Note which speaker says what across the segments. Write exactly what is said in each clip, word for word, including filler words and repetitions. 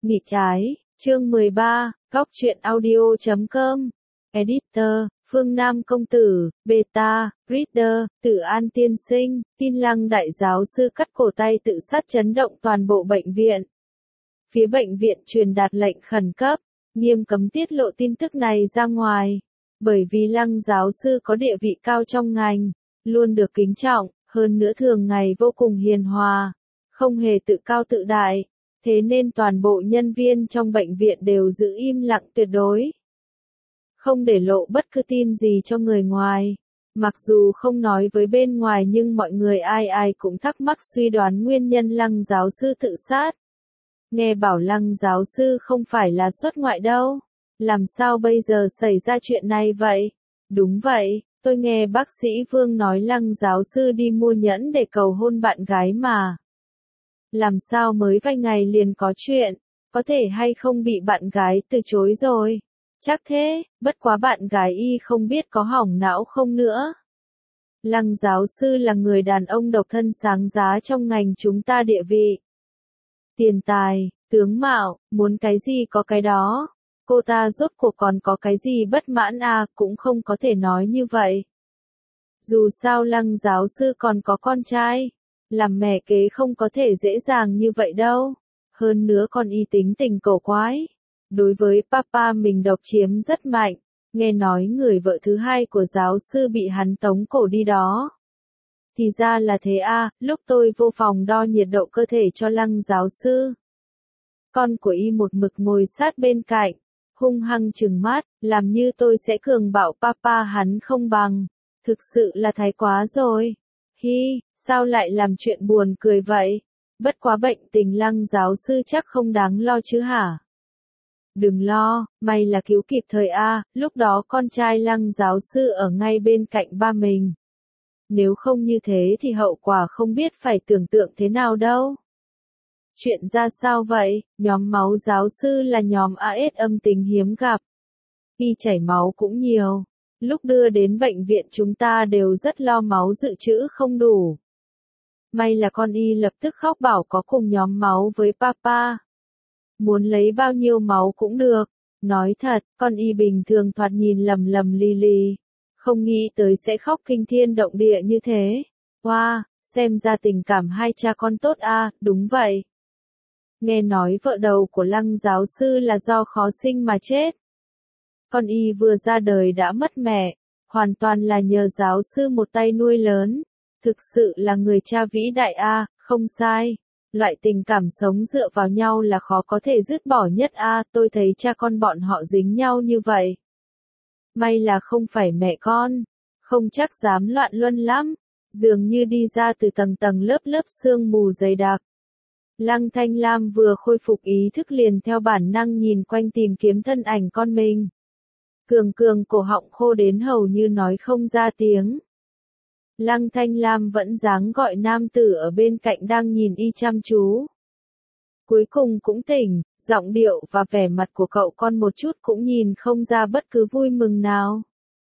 Speaker 1: Nghịch trái, chương mười ba, góc truyện audio chấm com. Editor, Phương Nam Công Tử, Beta, Reader, Tử An Tiên Sinh, Tin Lăng Đại Giáo Sư cắt cổ tay tự sát chấn động toàn bộ bệnh viện. Phía bệnh viện truyền đạt lệnh khẩn cấp, nghiêm cấm tiết lộ tin tức này ra ngoài. Bởi vì Lăng Giáo Sư có địa vị cao trong ngành, luôn được kính trọng, hơn nữa thường ngày vô cùng hiền hòa, không hề tự cao tự đại. Thế nên toàn bộ nhân viên trong bệnh viện đều giữ im lặng tuyệt đối. Không để lộ bất cứ tin gì cho người ngoài. Mặc dù không nói với bên ngoài nhưng mọi người ai ai cũng thắc mắc suy đoán nguyên nhân Lăng Giáo Sư tự sát. Nghe bảo Lăng Giáo Sư không phải là xuất ngoại đâu. Làm sao bây giờ xảy ra chuyện này vậy? Đúng vậy, tôi nghe bác sĩ Vương nói Lăng Giáo Sư đi mua nhẫn để cầu hôn bạn gái mà. Làm sao mới vài ngày liền có chuyện, có thể hay không bị bạn gái từ chối rồi. Chắc thế, bất quá bạn gái y không biết có hỏng não không nữa. Lăng Giáo Sư là người đàn ông độc thân sáng giá trong ngành chúng ta, địa vị, tiền tài, tướng mạo, muốn cái gì có cái đó. Cô ta rốt cuộc còn có cái gì bất mãn à, cũng không có thể nói như vậy. Dù sao Lăng Giáo Sư còn có con trai. Làm mẹ kế không có thể dễ dàng như vậy đâu. Hơn nữa con y tính tình cổ quái. Đối với papa mình độc chiếm rất mạnh. Nghe nói người vợ thứ hai của giáo sư bị hắn tống cổ đi đó. Thì ra là thế à, lúc tôi vô phòng đo nhiệt độ cơ thể cho Lăng Giáo Sư. Con của y một mực ngồi sát bên cạnh, hung hăng trừng mắt, làm như tôi sẽ cường bạo papa hắn không bằng. Thực sự là thái quá rồi. Hi, sao lại làm chuyện buồn cười vậy? Bất quá bệnh tình Lăng Giáo Sư chắc không đáng lo chứ hả? Đừng lo, may là cứu kịp thời a, lúc đó con trai Lăng Giáo Sư ở ngay bên cạnh ba mình. Nếu không như thế thì hậu quả không biết phải tưởng tượng thế nào đâu. Chuyện ra sao vậy? Nhóm máu giáo sư là nhóm a ét âm tính hiếm gặp. Y chảy máu cũng nhiều. Lúc đưa đến bệnh viện chúng ta đều rất lo máu dự trữ không đủ. May là con y lập tức khóc bảo có cùng nhóm máu với papa. Muốn lấy bao nhiêu máu cũng được. Nói thật, con y bình thường thoạt nhìn lầm lầm lì lì. Không nghĩ tới sẽ khóc kinh thiên động địa như thế. Wow, xem ra tình cảm hai cha con tốt à, đúng vậy. Nghe nói vợ đầu của Lăng Giáo Sư là do khó sinh mà chết. Con y vừa ra đời đã mất mẹ, hoàn toàn là nhờ giáo sư một tay nuôi lớn. Thực sự là người cha vĩ đại a, không sai. Loại tình cảm sống dựa vào nhau là khó có thể dứt bỏ nhất a, tôi thấy cha con bọn họ dính nhau như vậy. May là không phải mẹ con, không chắc dám loạn luân lắm, dường như đi ra từ tầng tầng lớp lớp sương mù dày đặc. Lăng Thanh Lam vừa khôi phục ý thức liền theo bản năng nhìn quanh tìm kiếm thân ảnh con mình. Cường cường cổ họng khô đến hầu như nói không ra tiếng. Lăng Thanh Lam vẫn dáng gọi nam tử ở bên cạnh đang nhìn y chăm chú. Cuối cùng cũng tỉnh, giọng điệu và vẻ mặt của cậu con một chút cũng nhìn không ra bất cứ vui mừng nào.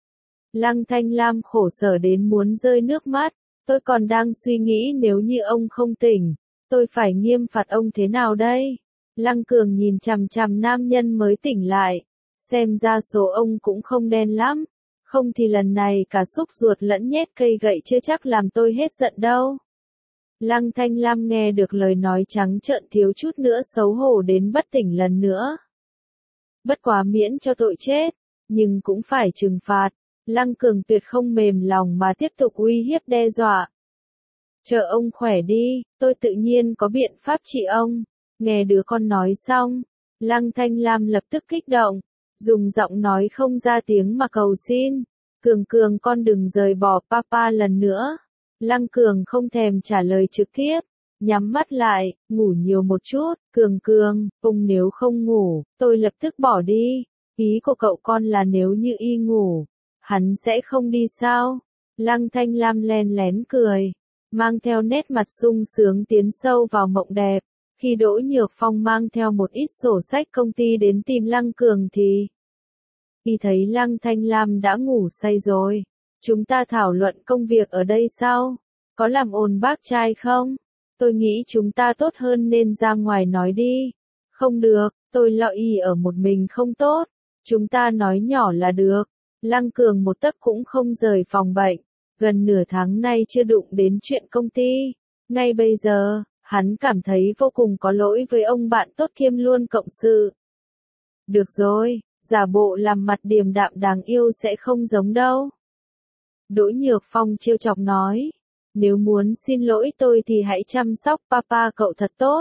Speaker 1: Lăng Thanh Lam khổ sở đến muốn rơi nước mắt, tôi còn đang suy nghĩ nếu như ông không tỉnh, tôi phải nghiêm phạt ông thế nào đây? Lăng Cường nhìn chằm chằm nam nhân mới tỉnh lại. Xem ra số ông cũng không đen lắm, không thì lần này cả xúc ruột lẫn nhét cây gậy chưa chắc làm tôi hết giận đâu. Lăng Thanh Lam nghe được lời nói trắng trợn thiếu chút nữa xấu hổ đến bất tỉnh lần nữa. Bất quá miễn cho tội chết, nhưng cũng phải trừng phạt. Lăng Cường tuyệt không mềm lòng mà tiếp tục uy hiếp đe dọa. Chờ ông khỏe đi, tôi tự nhiên có biện pháp trị ông. Nghe đứa con nói xong, Lăng Thanh Lam lập tức kích động. Dùng giọng nói không ra tiếng mà cầu xin. Cường Cường con đừng rời bỏ papa lần nữa. Lăng Cường không thèm trả lời trực tiếp. Nhắm mắt lại, ngủ nhiều một chút. Cường Cường, ông nếu không ngủ, tôi lập tức bỏ đi. Ý của cậu con là nếu như y ngủ, hắn sẽ không đi sao? Lăng Thanh Lam len lén cười. Mang theo nét mặt sung sướng tiến sâu vào mộng đẹp. Khi Đỗ Nhược Phong mang theo một ít sổ sách công ty đến tìm Lăng Cường thì y thấy Lăng Thanh Lam đã ngủ say rồi. Chúng ta thảo luận công việc ở đây sao? Có làm ồn bác trai không? Tôi nghĩ chúng ta tốt hơn nên ra ngoài nói đi. Không được, tôi lo y ở một mình không tốt. Chúng ta nói nhỏ là được. Lăng Cường một tấc cũng không rời phòng bệnh. Gần nửa tháng nay chưa đụng đến chuyện công ty. Ngay bây giờ, hắn cảm thấy vô cùng có lỗi với ông bạn tốt kiêm luôn cộng sự. Được rồi, giả bộ làm mặt điềm đạm đáng yêu sẽ không giống đâu. Đỗ Nhược Phong trêu chọc nói. Nếu muốn xin lỗi tôi thì hãy chăm sóc papa cậu thật tốt.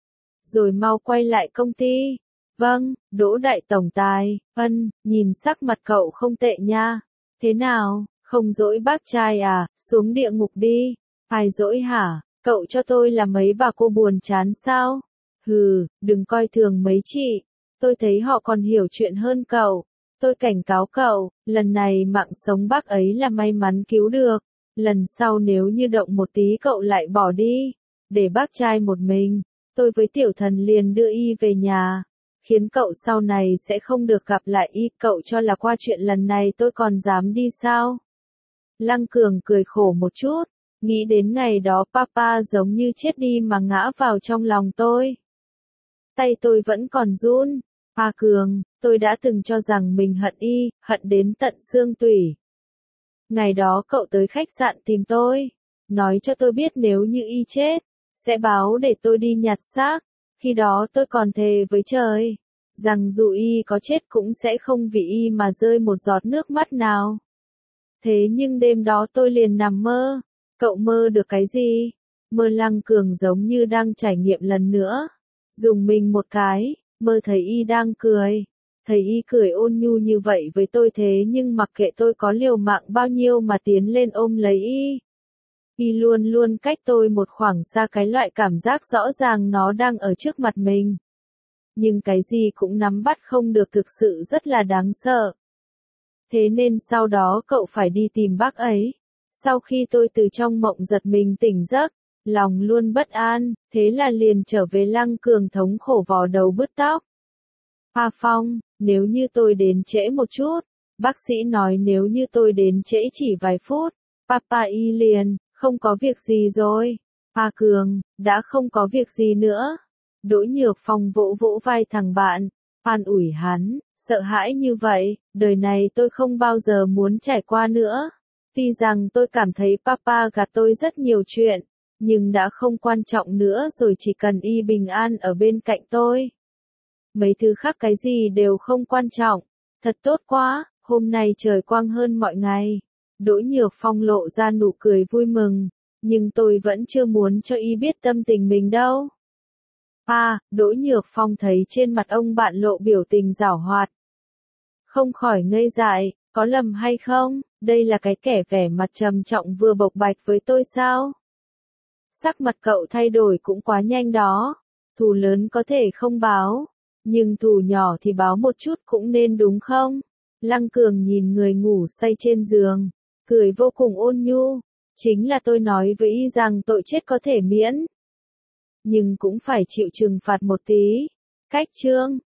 Speaker 1: Rồi mau quay lại công ty. Vâng, Đỗ Đại Tổng Tài, ân, nhìn sắc mặt cậu không tệ nha. Thế nào, không dỗi bác trai à, xuống địa ngục đi. Ai dỗi hả, cậu cho tôi là mấy bà cô buồn chán sao? Hừ, đừng coi thường mấy chị. Tôi thấy họ còn hiểu chuyện hơn cậu. Tôi cảnh cáo cậu, lần này mạng sống bác ấy là may mắn cứu được. Lần sau nếu như động một tí cậu lại bỏ đi. Để bác trai một mình, tôi với tiểu thần liền đưa y về nhà. Khiến cậu sau này sẽ không được gặp lại y. Cậu cho là qua chuyện lần này tôi còn dám đi sao? Lăng Cường cười khổ một chút. Nghĩ đến ngày đó papa giống như chết đi mà ngã vào trong lòng tôi. Tay tôi vẫn còn run. Pa Cường, tôi đã từng cho rằng mình hận y, hận đến tận xương tủy. Ngày đó cậu tới khách sạn tìm tôi. Nói cho tôi biết nếu như y chết, sẽ báo để tôi đi nhặt xác. Khi đó tôi còn thề với trời, rằng dù y có chết cũng sẽ không vì y mà rơi một giọt nước mắt nào. Thế nhưng đêm đó tôi liền nằm mơ. Cậu mơ được cái gì? Mơ Lăng Cường giống như đang trải nghiệm lần nữa. Dùng mình một cái, mơ thấy y đang cười. Thấy y cười ôn nhu như vậy với tôi thế nhưng mặc kệ tôi có liều mạng bao nhiêu mà tiến lên ôm lấy y. Y luôn luôn cách tôi một khoảng xa, cái loại cảm giác rõ ràng nó đang ở trước mặt mình. Nhưng cái gì cũng nắm bắt không được, thực sự rất là đáng sợ. Thế nên sau đó cậu phải đi tìm bác ấy. Sau khi tôi từ trong mộng giật mình tỉnh giấc, lòng luôn bất an, thế là liền trở về. Lăng Cường thống khổ vò đầu bứt tóc. Pa Phong, nếu như tôi đến trễ một chút, bác sĩ nói nếu như tôi đến trễ chỉ vài phút, papa y liền, không có việc gì rồi. Pa Cường, đã không có việc gì nữa. Đỗ Nhược Phong vỗ vỗ vai thằng bạn, an ủi hắn, sợ hãi như vậy, đời này tôi không bao giờ muốn trải qua nữa. Tuy rằng tôi cảm thấy papa gạt tôi rất nhiều chuyện, nhưng đã không quan trọng nữa rồi, chỉ cần y bình an ở bên cạnh tôi. Mấy thứ khác cái gì đều không quan trọng. Thật tốt quá, hôm nay trời quang hơn mọi ngày. Đỗ Nhược Phong lộ ra nụ cười vui mừng, nhưng tôi vẫn chưa muốn cho y biết tâm tình mình đâu. Pa, Đỗ Nhược Phong thấy trên mặt ông bạn lộ biểu tình giảo hoạt. Không khỏi ngây dại, có lầm hay không, đây là cái kẻ vẻ mặt trầm trọng vừa bộc bạch với tôi sao? Sắc mặt cậu thay đổi cũng quá nhanh đó. Thù lớn có thể không báo, nhưng thù nhỏ thì báo một chút cũng nên đúng không? Lăng Cường nhìn người ngủ say trên giường, cười vô cùng ôn nhu. Chính là tôi nói với y rằng tội chết có thể miễn, nhưng cũng phải chịu trừng phạt một tí. Cách chương